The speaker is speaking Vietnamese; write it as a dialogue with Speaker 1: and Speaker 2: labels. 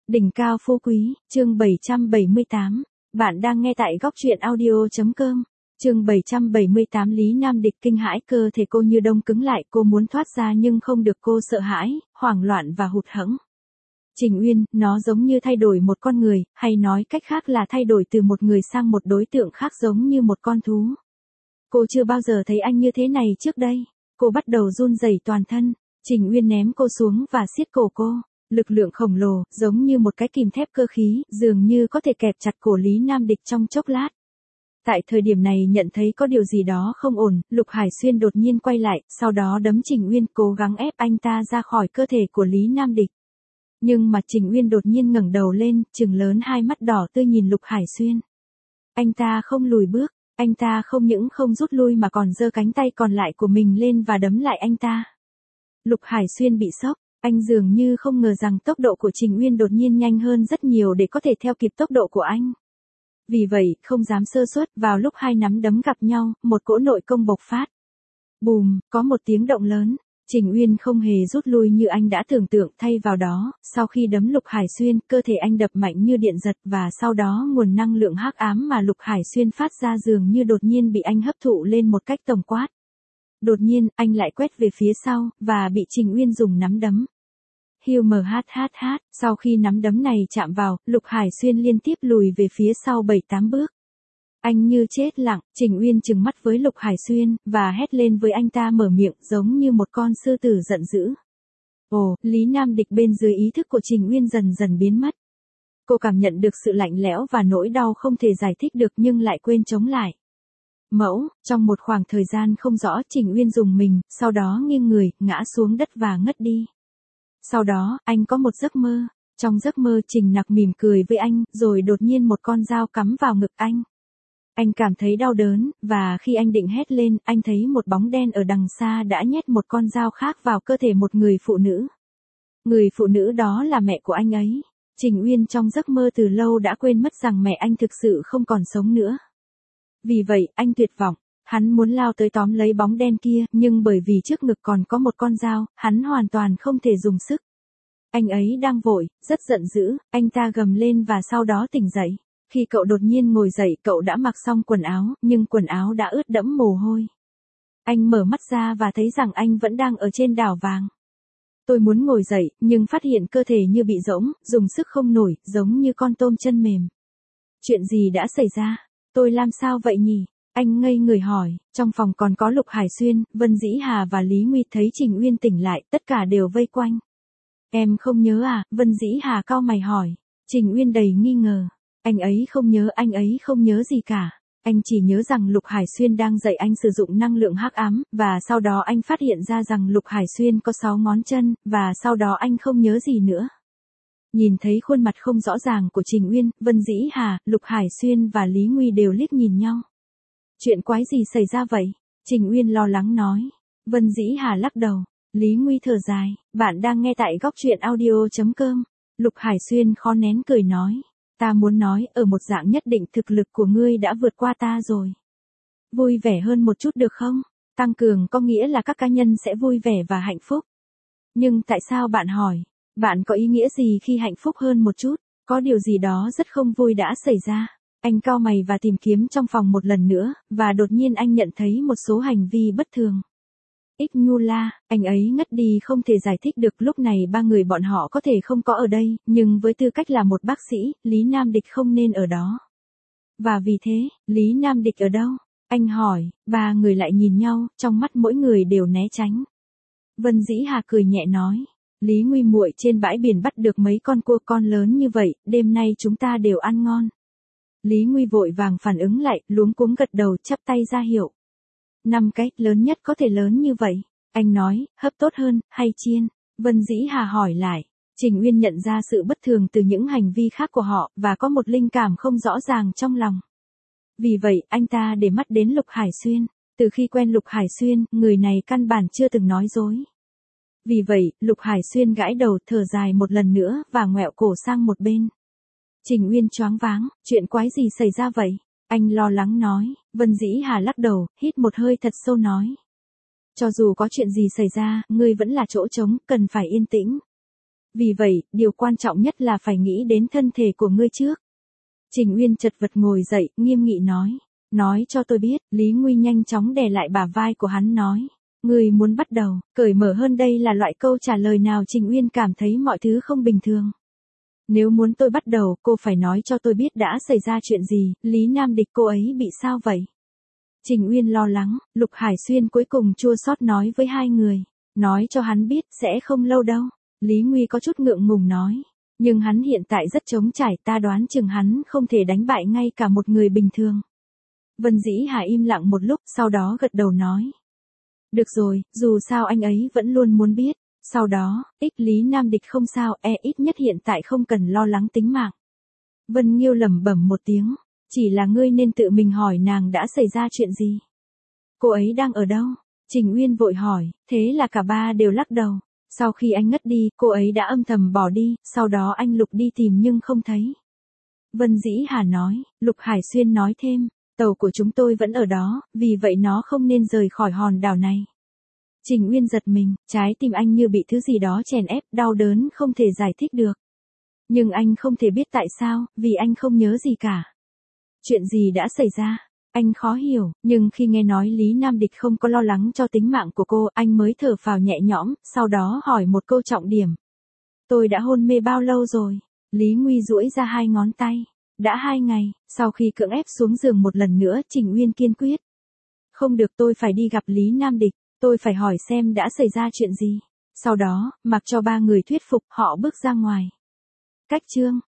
Speaker 1: Đỉnh cao phú quý, chương 778. Bạn đang nghe tại góc truyện audio.com. Chương 778 Lý Nam Địch kinh hãi, cơ thể cô như đông cứng lại, cô muốn thoát ra nhưng không được, cô sợ hãi, hoảng loạn và hụt hẫng. Trình Uyên, nó giống như thay đổi một con người, hay nói cách khác là thay đổi từ một người sang một đối tượng khác, giống như một con thú. Cô chưa bao giờ thấy anh như thế này trước đây. Cô bắt đầu run rẩy toàn thân. Trình Uyên ném cô xuống và siết cổ cô. Lực lượng khổng lồ, giống như một cái kìm thép cơ khí, dường như có thể kẹp chặt cổ Lý Nam Địch trong chốc lát. Tại thời điểm này nhận thấy có điều gì đó không ổn, Lục Hải Xuyên đột nhiên quay lại, sau đó đấm Trình Uyên, cố gắng ép anh ta ra khỏi cơ thể của Lý Nam Địch. Nhưng mà Trình Uyên đột nhiên ngẩng đầu lên, trừng lớn hai mắt đỏ tươi nhìn Lục Hải Xuyên. Anh ta không lùi bước, anh ta không những không rút lui mà còn giơ cánh tay còn lại của mình lên và đấm lại anh ta. Lục Hải Xuyên bị sốc. Anh dường như không ngờ rằng tốc độ của Trình Uyên đột nhiên nhanh hơn rất nhiều để có thể theo kịp tốc độ của anh. Vì vậy, không dám sơ suất, vào lúc hai nắm đấm gặp nhau, một cỗ nội công bộc phát. Bùm, có một tiếng động lớn. Trình Uyên không hề rút lui như anh đã tưởng tượng, thay vào đó, sau khi đấm Lục Hải Xuyên, cơ thể anh đập mạnh như điện giật và sau đó nguồn năng lượng hắc ám mà Lục Hải Xuyên phát ra dường như đột nhiên bị anh hấp thụ lên một cách tổng quát. Đột nhiên, anh lại quét về phía sau, và bị Trình Uyên dùng nắm đấm. Hiu mhhh, sau khi nắm đấm này chạm vào, Lục Hải Xuyên liên tiếp lùi về phía sau 7-8 bước. Anh như chết lặng, Trình Uyên trừng mắt với Lục Hải Xuyên, và hét lên với anh ta, mở miệng giống như một con sư tử giận dữ. Ồ, Lý Nam Địch bên dưới ý thức của Trình Uyên dần dần biến mất. Cô cảm nhận được sự lạnh lẽo và nỗi đau không thể giải thích được nhưng lại quên chống lại. Mẫu, trong một khoảng thời gian không rõ, Trình Uyên dùng mình, sau đó nghiêng người, ngã xuống đất và ngất đi. Sau đó, anh có một giấc mơ. Trong giấc mơ Trình Nặc mỉm cười với anh, rồi đột nhiên một con dao cắm vào ngực anh. Anh cảm thấy đau đớn, và khi anh định hét lên, anh thấy một bóng đen ở đằng xa đã nhét một con dao khác vào cơ thể một người phụ nữ. Người phụ nữ đó là mẹ của anh ấy. Trình Uyên trong giấc mơ từ lâu đã quên mất rằng mẹ anh thực sự không còn sống nữa. Vì vậy, anh tuyệt vọng. Hắn muốn lao tới tóm lấy bóng đen kia, nhưng bởi vì trước ngực còn có một con dao, hắn hoàn toàn không thể dùng sức. Anh ấy đang vội, rất giận dữ, anh ta gầm lên và sau đó tỉnh dậy. Khi cậu đột nhiên ngồi dậy, cậu đã mặc xong quần áo, nhưng quần áo đã ướt đẫm mồ hôi. Anh mở mắt ra và thấy rằng anh vẫn đang ở trên đảo vàng. Tôi muốn ngồi dậy, nhưng phát hiện cơ thể như bị rỗng, dùng sức không nổi, giống như con tôm chân mềm. Chuyện gì đã xảy ra? Tôi làm sao vậy nhỉ? Anh ngây người hỏi. Trong phòng còn có Lục Hải Xuyên, Vân Dĩ Hà và Lý Nguy. Thấy Trình Uyên tỉnh lại, tất cả đều vây quanh. Em không nhớ à? Vân Dĩ Hà cau mày hỏi. Trình Uyên đầy nghi ngờ. Anh ấy không nhớ gì cả. Anh chỉ nhớ rằng Lục Hải Xuyên đang dạy anh sử dụng năng lượng hắc ám, và sau đó anh phát hiện ra rằng Lục Hải Xuyên có 6 ngón chân, và sau đó anh không nhớ gì nữa. Nhìn thấy khuôn mặt không rõ ràng của Trình Uyên, Vân Dĩ Hà, Lục Hải Xuyên và Lý Nguy đều liếc nhìn nhau. Chuyện quái gì xảy ra vậy? Trình Uyên lo lắng nói. Vân Dĩ Hà lắc đầu. Lý Nguy thở dài. Bạn đang nghe tại góc truyện audio.com. Lục Hải Xuyên khó nén cười nói. Ta muốn nói, ở một dạng nhất định thực lực của ngươi đã vượt qua ta rồi. Vui vẻ hơn một chút được không? Tăng cường có nghĩa là các cá nhân sẽ vui vẻ và hạnh phúc. Nhưng tại sao bạn hỏi? Bạn có ý nghĩa gì khi hạnh phúc hơn một chút? Có điều gì đó rất không vui đã xảy ra. Anh cau mày và tìm kiếm trong phòng một lần nữa, và đột nhiên anh nhận thấy một số hành vi bất thường. Ích Nhu La, anh ấy ngất đi không thể giải thích được, lúc này ba người bọn họ có thể không có ở đây, nhưng với tư cách là một bác sĩ, Lý Nam Địch không nên ở đó. Và vì thế, Lý Nam Địch ở đâu? Anh hỏi, ba người lại nhìn nhau, trong mắt mỗi người đều né tránh. Vân Dĩ Hà cười nhẹ nói. Lý Nguy muội, trên bãi biển bắt được mấy con cua con lớn như vậy, đêm nay chúng ta đều ăn ngon. Lý Nguy vội vàng phản ứng lại, luống cuống gật đầu, chắp tay ra hiệu. 5 cái, lớn nhất có thể lớn như vậy. Anh nói, hấp tốt hơn, hay chiên? Vân Dĩ Hà hỏi lại. Trình Uyên nhận ra sự bất thường từ những hành vi khác của họ, và có một linh cảm không rõ ràng trong lòng. Vì vậy, anh ta để mắt đến Lục Hải Xuyên. Từ khi quen Lục Hải Xuyên, người này căn bản chưa từng nói dối. Vì vậy, Lục Hải Xuyên gãi đầu, thở dài một lần nữa, và ngoẹo cổ sang một bên. Trình Uyên choáng váng, chuyện quái gì xảy ra vậy? Anh lo lắng nói. Vân Dĩ Hà lắc đầu, hít một hơi thật sâu nói. Cho dù có chuyện gì xảy ra, ngươi vẫn là chỗ trống, cần phải yên tĩnh. Vì vậy, điều quan trọng nhất là phải nghĩ đến thân thể của ngươi trước. Trình Uyên chật vật ngồi dậy, nghiêm nghị nói. Nói cho tôi biết, Lý Nguy nhanh chóng đè lại bả vai của hắn nói. Ngươi muốn bắt đầu, cởi mở hơn đây là loại câu trả lời nào Trình Uyên cảm thấy mọi thứ không bình thường. Nếu muốn tôi bắt đầu, cô phải nói cho tôi biết đã xảy ra chuyện gì, Lý Nam Địch cô ấy bị sao vậy? Trình Uyên lo lắng, Lục Hải Xuyên cuối cùng chua xót nói với hai người. Nói cho hắn biết, sẽ không lâu đâu. Lý Nguy có chút ngượng ngùng nói. Nhưng hắn hiện tại rất trống trải, ta đoán chừng hắn không thể đánh bại ngay cả một người bình thường. Vân Dĩ Hà im lặng một lúc, sau đó gật đầu nói. Được rồi, dù sao anh ấy vẫn luôn muốn biết. Sau đó, Lý Nam Địch không sao, ít nhất hiện tại không cần lo lắng tính mạng. Vân Nghiêu lẩm bẩm một tiếng. Chỉ là ngươi nên tự mình hỏi nàng đã xảy ra chuyện gì. Cô ấy đang ở đâu? Trình Uyên vội hỏi, thế là cả ba đều lắc đầu. Sau khi anh ngất đi, cô ấy đã âm thầm bỏ đi, sau đó anh Lục đi tìm nhưng không thấy. Vân Dĩ Hà nói, Lục Hải Xuyên nói thêm, tàu của chúng tôi vẫn ở đó, vì vậy nó không nên rời khỏi hòn đảo này. Trình Uyên giật mình, trái tim anh như bị thứ gì đó chèn ép, đau đớn không thể giải thích được. Nhưng anh không thể biết tại sao, vì anh không nhớ gì cả. Chuyện gì đã xảy ra? Anh khó hiểu, nhưng khi nghe nói Lý Nam Địch không có lo lắng cho tính mạng của cô, anh mới thở phào nhẹ nhõm, sau đó hỏi một câu trọng điểm. Tôi đã hôn mê bao lâu rồi? Lý Nguy duỗi ra hai ngón tay. Đã 2 ngày, sau khi cưỡng ép xuống giường một lần nữa, Trình Uyên kiên quyết. Không được, tôi phải đi gặp Lý Nam Địch, tôi phải hỏi xem đã xảy ra chuyện gì. Sau đó, mặc cho ba người thuyết phục, họ bước ra ngoài. Cách chương